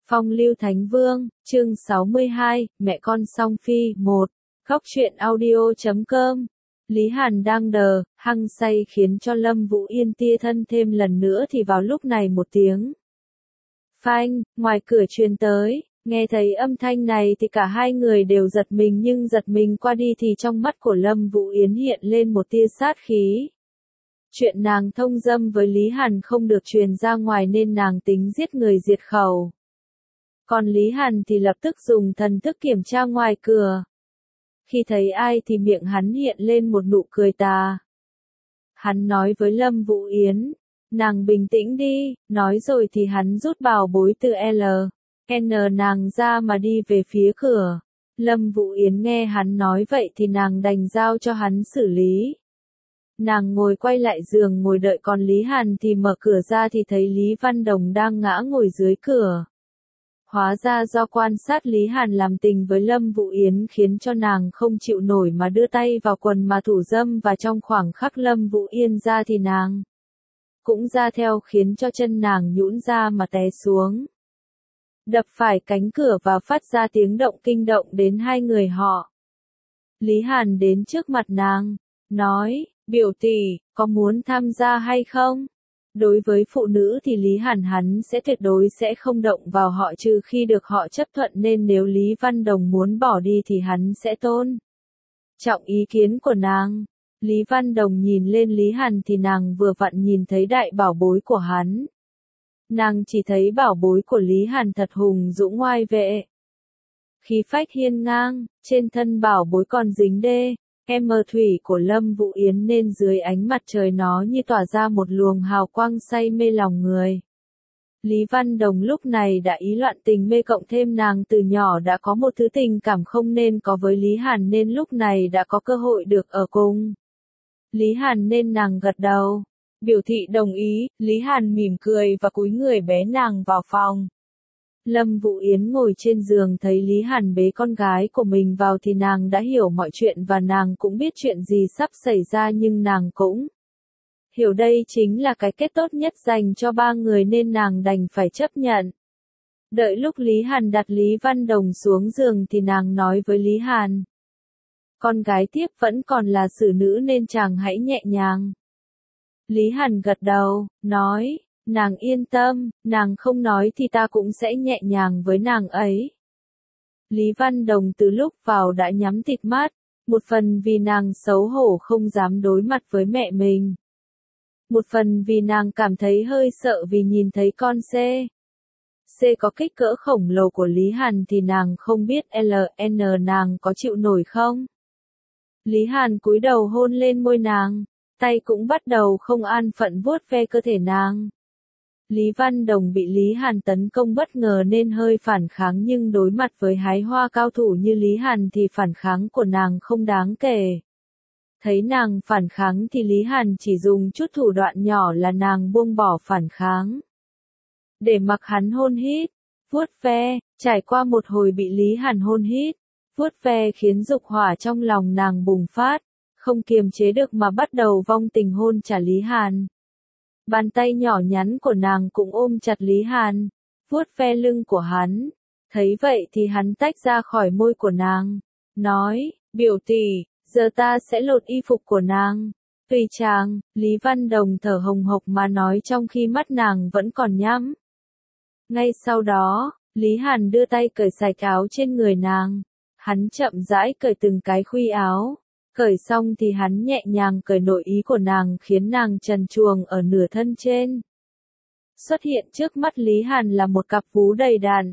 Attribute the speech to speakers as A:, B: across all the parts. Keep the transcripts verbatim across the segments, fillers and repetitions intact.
A: Phong lưu Thánh Vương, chương sáu mươi hai, mẹ con song phi, một. Góc truyện audio chấm com. Lý Hàn đang đờ, hăng say khiến cho Lâm Vũ Yên tia thân thêm lần nữa thì vào lúc này một tiếng phanh, ngoài cửa truyền tới, nghe thấy âm thanh này thì cả hai người đều giật mình nhưng giật mình qua đi thì trong mắt của Lâm Vũ Yến hiện lên một tia sát khí. Chuyện nàng thông dâm với Lý Hàn không được truyền ra ngoài nên nàng tính giết người diệt khẩu. Còn Lý Hàn thì lập tức dùng thần thức kiểm tra ngoài cửa. Khi thấy ai thì miệng hắn hiện lên một nụ cười tà. Hắn nói với Lâm Vũ Yến, nàng bình tĩnh đi, nói rồi thì hắn rút bảo bối từ L, N nàng ra mà đi về phía cửa. Lâm Vũ Yến nghe hắn nói vậy thì nàng đành giao cho hắn xử lý. Nàng ngồi quay lại giường ngồi đợi còn Lý Hàn thì mở cửa ra thì thấy Lý Văn Đồng đang ngã ngồi dưới cửa. Hóa ra do quan sát Lý Hàn làm tình với Lâm Vũ Yến khiến cho nàng không chịu nổi mà đưa tay vào quần mà thủ dâm và trong khoảng khắc Lâm Vũ Yên ra thì nàng cũng ra theo khiến cho chân nàng nhũn ra mà té xuống. Đập phải cánh cửa và phát ra tiếng động kinh động đến hai người họ. Lý Hàn đến trước mặt nàng, nói, biểu tỷ, có muốn tham gia hay không? Đối với phụ nữ thì Lý Hàn hắn sẽ tuyệt đối sẽ không động vào họ trừ khi được họ chấp thuận nên nếu Lý Văn Đồng muốn bỏ đi thì hắn sẽ tôn trọng ý kiến của nàng. Lý Văn Đồng nhìn lên Lý Hàn thì nàng vừa vặn nhìn thấy đại bảo bối của hắn. Nàng chỉ thấy bảo bối của Lý Hàn thật hùng dũng ngoai vệ. Khí phách hiên ngang, trên thân bảo bối còn dính đê. Em mờ thủy của Lâm Vũ Yến nên dưới ánh mặt trời nó như tỏa ra một luồng hào quang say mê lòng người. Lý Văn Đồng lúc này đã ý loạn tình mê cộng thêm nàng từ nhỏ đã có một thứ tình cảm không nên có với Lý Hàn nên lúc này đã có cơ hội được ở cùng Lý Hàn nên nàng gật đầu. Biểu thị đồng ý, Lý Hàn mỉm cười và cúi người bế nàng vào phòng. Lâm Vũ Yến ngồi trên giường thấy Lý Hàn bế con gái của mình vào thì nàng đã hiểu mọi chuyện và nàng cũng biết chuyện gì sắp xảy ra nhưng nàng cũng hiểu đây chính là cái kết tốt nhất dành cho ba người nên nàng đành phải chấp nhận. Đợi lúc Lý Hàn đặt Lý Văn Đồng xuống giường thì nàng nói với Lý Hàn. Con gái tiếp vẫn còn là xử nữ nên chàng hãy nhẹ nhàng. Lý Hàn gật đầu, nói. Nàng yên tâm, nàng không nói thì ta cũng sẽ nhẹ nhàng với nàng ấy. Lý Văn Đồng từ lúc vào đã nhắm tịt mắt, một phần vì nàng xấu hổ không dám đối mặt với mẹ mình. Một phần vì nàng cảm thấy hơi sợ vì nhìn thấy con C. C có kích cỡ khổng lồ của Lý Hàn thì nàng không biết L N nàng có chịu nổi không. Lý Hàn cúi đầu hôn lên môi nàng, tay cũng bắt đầu không an phận vuốt ve cơ thể nàng. Lý Văn Đồng bị Lý Hàn tấn công bất ngờ nên hơi phản kháng nhưng đối mặt với hái hoa cao thủ như Lý Hàn thì phản kháng của nàng không đáng kể. Thấy nàng phản kháng thì Lý Hàn chỉ dùng chút thủ đoạn nhỏ là nàng buông bỏ phản kháng. Để mặc hắn hôn hít, vuốt ve, trải qua một hồi bị Lý Hàn hôn hít, vuốt ve khiến dục hỏa trong lòng nàng bùng phát, không kiềm chế được mà bắt đầu vong tình hôn trả Lý Hàn. Bàn tay nhỏ nhắn của nàng cũng ôm chặt Lý Hàn, vuốt ve lưng của hắn. Thấy vậy thì hắn tách ra khỏi môi của nàng, nói, biểu tỷ, giờ ta sẽ lột y phục của nàng. Tùy chàng, Lý Văn Đồng thở hồng hộc mà nói trong khi mắt nàng vẫn còn nhắm. Ngay sau đó, Lý Hàn đưa tay cởi sạch áo trên người nàng. Hắn chậm rãi cởi từng cái khuy áo. Cởi xong thì hắn nhẹ nhàng cởi nội ý của nàng khiến nàng trần truồng ở nửa thân trên. Xuất hiện trước mắt Lý Hàn là một cặp vú đầy đặn.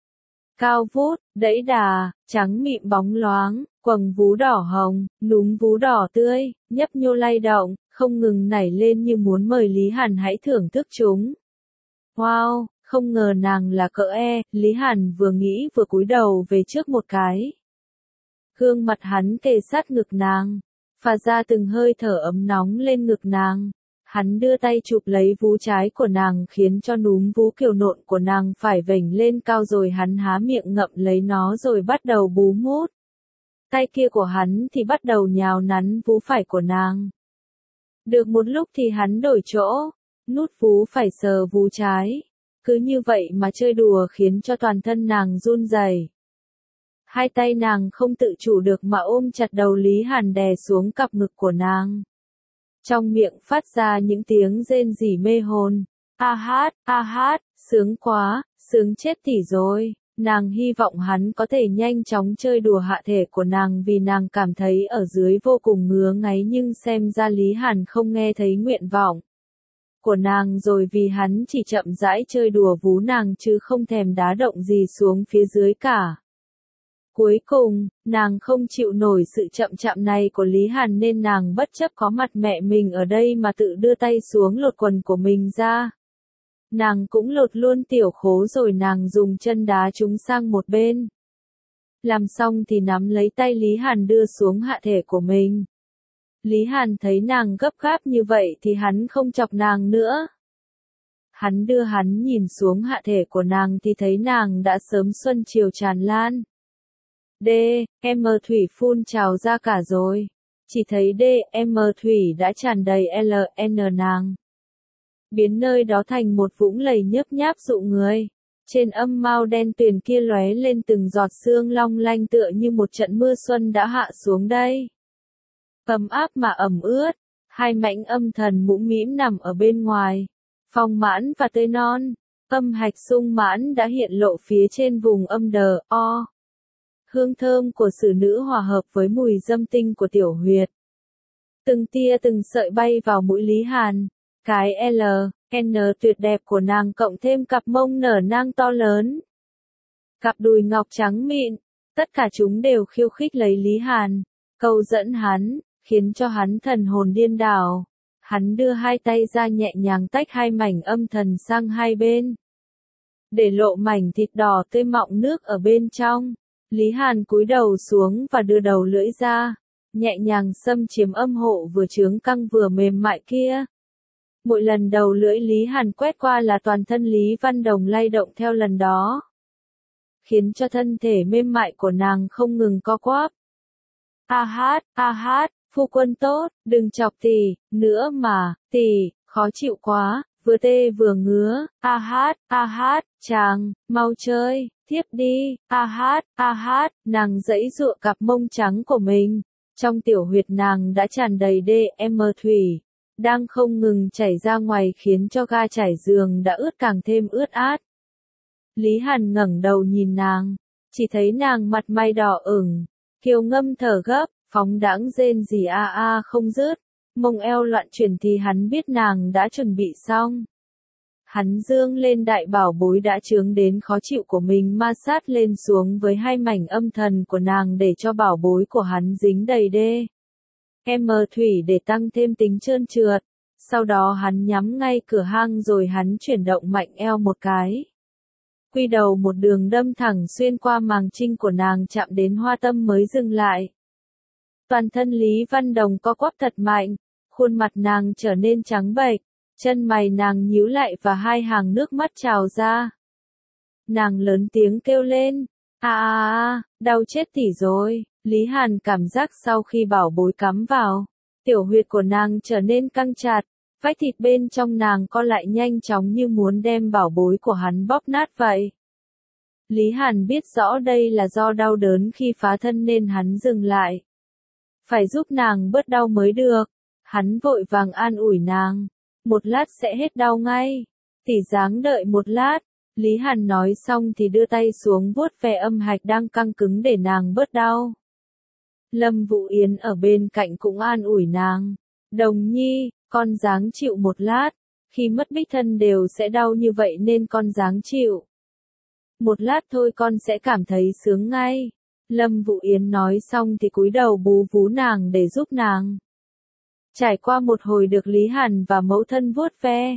A: Cao vút, đẫy đà, trắng mịn bóng loáng, quầng vú đỏ hồng, núm vú đỏ tươi, nhấp nhô lay động, không ngừng nảy lên như muốn mời Lý Hàn hãy thưởng thức chúng. Wow, không ngờ nàng là cỡ E, Lý Hàn vừa nghĩ vừa cúi đầu về trước một cái. Gương mặt hắn kề sát ngực nàng, phả ra từng hơi thở ấm nóng lên ngực nàng. Hắn đưa tay chụp lấy vú trái của nàng khiến cho núm vú kiều nộn của nàng phải vểnh lên cao rồi hắn há miệng ngậm lấy nó rồi bắt đầu bú mút. Tay kia của hắn thì bắt đầu nhào nắn vú phải của nàng. Được một lúc thì hắn đổi chỗ, nút vú phải sờ vú trái. Cứ như vậy mà chơi đùa khiến cho toàn thân nàng run rẩy. Hai tay nàng không tự chủ được mà ôm chặt đầu Lý Hàn đè xuống cặp ngực của nàng. Trong miệng phát ra những tiếng rên rỉ mê hồn. A hát, a hát, sướng quá, sướng chết tỉ rồi. Nàng hy vọng hắn có thể nhanh chóng chơi đùa hạ thể của nàng vì nàng cảm thấy ở dưới vô cùng ngứa ngáy, nhưng xem ra Lý Hàn không nghe thấy nguyện vọng của nàng rồi, vì hắn chỉ chậm rãi chơi đùa vú nàng chứ không thèm đá động gì xuống phía dưới cả. Cuối cùng, nàng không chịu nổi sự chậm chạp này của Lý Hàn nên nàng bất chấp có mặt mẹ mình ở đây mà tự đưa tay xuống lột quần của mình ra. Nàng cũng lột luôn tiểu khố rồi nàng dùng chân đá chúng sang một bên. Làm xong thì nắm lấy tay Lý Hàn đưa xuống hạ thể của mình. Lý Hàn thấy nàng gấp gáp như vậy thì hắn không chọc nàng nữa. Hắn đưa hắn nhìn xuống hạ thể của nàng thì thấy nàng đã sớm xuân chiều tràn lan. D, M thủy phun trào ra cả rồi. Chỉ thấy D, M thủy đã tràn đầy L, N nàng. Biến nơi đó thành một vũng lầy nhớp nháp dụ người. Trên âm mao đen tuyền kia lóe lên từng giọt sương long lanh tựa như một trận mưa xuân đã hạ xuống đây. Ấm áp mà ẩm ướt, hai mảnh âm thần mũm mĩm nằm ở bên ngoài. Phong mãn và tươi non, âm hạch sung mãn đã hiện lộ phía trên vùng âm đờ, o. Hương thơm của xử nữ hòa hợp với mùi dâm tinh của tiểu huyệt. Từng tia từng sợi bay vào mũi Lý Hàn. Cái L, N tuyệt đẹp của nàng cộng thêm cặp mông nở nang to lớn. Cặp đùi ngọc trắng mịn, tất cả chúng đều khiêu khích lấy Lý Hàn, câu dẫn hắn, khiến cho hắn thần hồn điên đảo. Hắn đưa hai tay ra nhẹ nhàng tách hai mảnh âm thần sang hai bên, để lộ mảnh thịt đỏ tươi mọng nước ở bên trong. Lý Hàn cúi đầu xuống và đưa đầu lưỡi ra, nhẹ nhàng xâm chiếm âm hộ vừa trướng căng vừa mềm mại kia. Mỗi lần đầu lưỡi Lý Hàn quét qua là toàn thân Lý Văn Đồng lay động theo lần đó, khiến cho thân thể mềm mại của nàng không ngừng co quắp. A hát, a hát, phu quân tốt, đừng chọc tỷ, nữa mà, tỷ, khó chịu quá, vừa tê vừa ngứa, a hát, a hát, chàng, mau chơi, tiếp đi, a hát, a hát, nàng giãy giụa cặp mông trắng của mình, trong tiểu huyệt nàng đã tràn đầy D M thủy, đang không ngừng chảy ra ngoài khiến cho ga trải giường đã ướt càng thêm ướt át. Lý Hàn ngẩng đầu nhìn nàng, chỉ thấy nàng mặt mày đỏ ửng, kiều ngâm thở gấp, phóng đãng rên rỉ a a không dứt, mông eo loạn chuyển thì hắn biết nàng đã chuẩn bị xong. Hắn dương lên đại bảo bối đã chướng đến khó chịu của mình ma sát lên xuống với hai mảnh âm thần của nàng để cho bảo bối của hắn dính đầy đê. M thủy để tăng thêm tính trơn trượt. Sau đó hắn nhắm ngay cửa hang rồi hắn chuyển động mạnh eo một cái. Quy đầu một đường đâm thẳng xuyên qua màng trinh của nàng chạm đến hoa tâm mới dừng lại. Toàn thân Lý Văn Đồng co quắp thật mạnh, khuôn mặt nàng trở nên trắng bệch, chân mày nàng nhíu lại và hai hàng nước mắt trào ra. Nàng lớn tiếng kêu lên, a a a, đau chết tỉ rồi. Lý Hàn cảm giác sau khi bảo bối cắm vào, tiểu huyệt của nàng trở nên căng chặt, vách thịt bên trong nàng co lại nhanh chóng như muốn đem bảo bối của hắn bóp nát vậy. Lý Hàn biết rõ đây là do đau đớn khi phá thân nên hắn dừng lại. Phải giúp nàng bớt đau mới được. Hắn vội vàng an ủi nàng. Một lát sẽ hết đau ngay. Tỷ dáng đợi một lát. Lý Hàn nói xong thì đưa tay xuống vuốt ve âm hạch đang căng cứng để nàng bớt đau. Lâm Vũ Yến ở bên cạnh cũng an ủi nàng. Đồng nhi, con dáng chịu một lát. Khi mất đích thân đều sẽ đau như vậy nên con dáng chịu. Một lát thôi con sẽ cảm thấy sướng ngay. Lâm Vũ Yến nói xong thì cúi đầu bú vú nàng để giúp nàng. Trải qua một hồi được Lý Hàn và mẫu thân vuốt ve,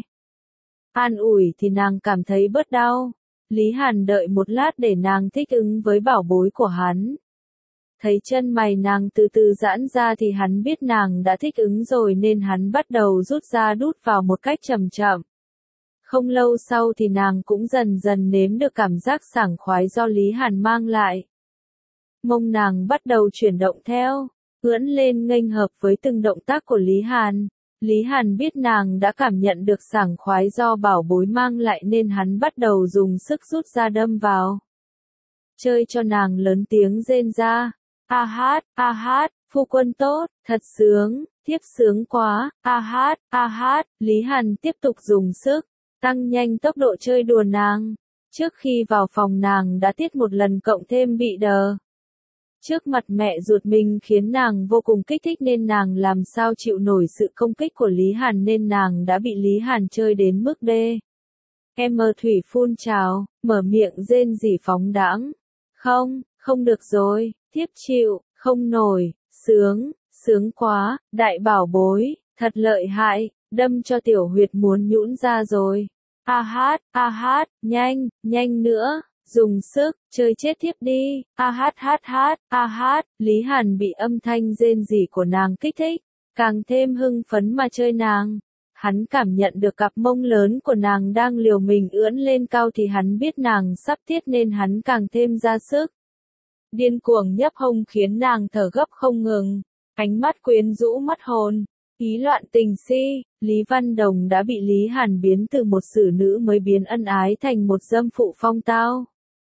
A: an ủi thì nàng cảm thấy bớt đau. Lý Hàn đợi một lát để nàng thích ứng với bảo bối của hắn. Thấy chân mày nàng từ từ giãn ra thì hắn biết nàng đã thích ứng rồi nên hắn bắt đầu rút ra đút vào một cách chậm chậm. Không lâu sau thì nàng cũng dần dần nếm được cảm giác sảng khoái do Lý Hàn mang lại. Mông nàng bắt đầu chuyển động theo, ưỡn lên nghênh hợp với từng động tác của Lý Hàn. Lý Hàn biết nàng đã cảm nhận được sảng khoái do bảo bối mang lại nên hắn bắt đầu dùng sức rút ra đâm vào. Chơi cho nàng lớn tiếng rên ra. A hát, a hát, phu quân tốt, thật sướng, thiếp sướng quá, a hát, a hát, Lý Hàn tiếp tục dùng sức, tăng nhanh tốc độ chơi đùa nàng. Trước khi vào phòng nàng đã tiết một lần cộng thêm bị đờ. Trước mặt mẹ ruột mình khiến nàng vô cùng kích thích nên nàng làm sao chịu nổi sự công kích của Lý Hàn nên nàng đã bị Lý Hàn chơi đến mức đê. Em mờ thủy phun trào, mở miệng rên rỉ phóng đãng. Không, không được rồi, thiếp chịu, không nổi, sướng, sướng quá, đại bảo bối, thật lợi hại, đâm cho tiểu huyệt muốn nhũn ra rồi. A hát, a hát, nhanh, nhanh nữa, dùng sức, chơi chết thiếp đi, a hát hát hát, a hát, Lý Hàn bị âm thanh rên rỉ của nàng kích thích, càng thêm hưng phấn mà chơi nàng. Hắn cảm nhận được cặp mông lớn của nàng đang liều mình ưỡn lên cao thì hắn biết nàng sắp tiết nên hắn càng thêm ra sức. Điên cuồng nhấp hông khiến nàng thở gấp không ngừng, ánh mắt quyến rũ mất hồn, ý loạn tình si, Lý Văn Đồng đã bị Lý Hàn biến từ một xử nữ mới biến ân ái thành một dâm phụ phong tao.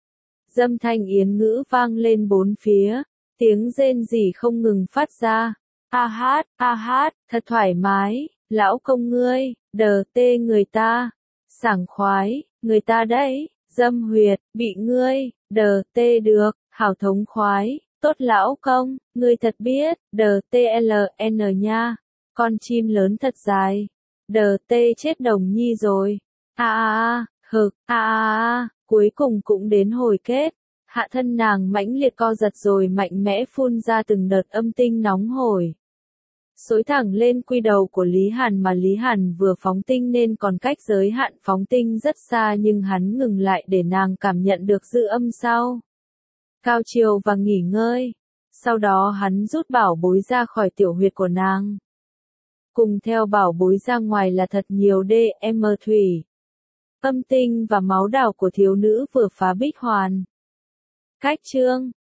A: Dâm thanh yến ngữ vang lên bốn phía, tiếng rên rỉ không ngừng phát ra. A hát, a hát, thật thoải mái, lão công ngươi, đờ tê người ta, sảng khoái, người ta đấy, dâm huyệt, bị ngươi, đờ tê được, hảo thống khoái, tốt lão công, ngươi thật biết, đờ tê lờ en nha, con chim lớn thật dài, đờ tê chết đồng nhi rồi, a a a, hực, a a a, cuối cùng cũng đến hồi kết. Hạ thân nàng mãnh liệt co giật rồi mạnh mẽ phun ra từng đợt âm tinh nóng hổi. Xối thẳng lên quy đầu của Lý Hàn mà Lý Hàn vừa phóng tinh nên còn cách giới hạn phóng tinh rất xa nhưng hắn ngừng lại để nàng cảm nhận được dư âm sau. Cao chiều và nghỉ ngơi. Sau đó hắn rút bảo bối ra khỏi tiểu huyệt của nàng. Cùng theo bảo bối ra ngoài là thật nhiều đê em thủy. Âm tinh và máu đào của thiếu nữ vừa phá bích hoàn. Cách chương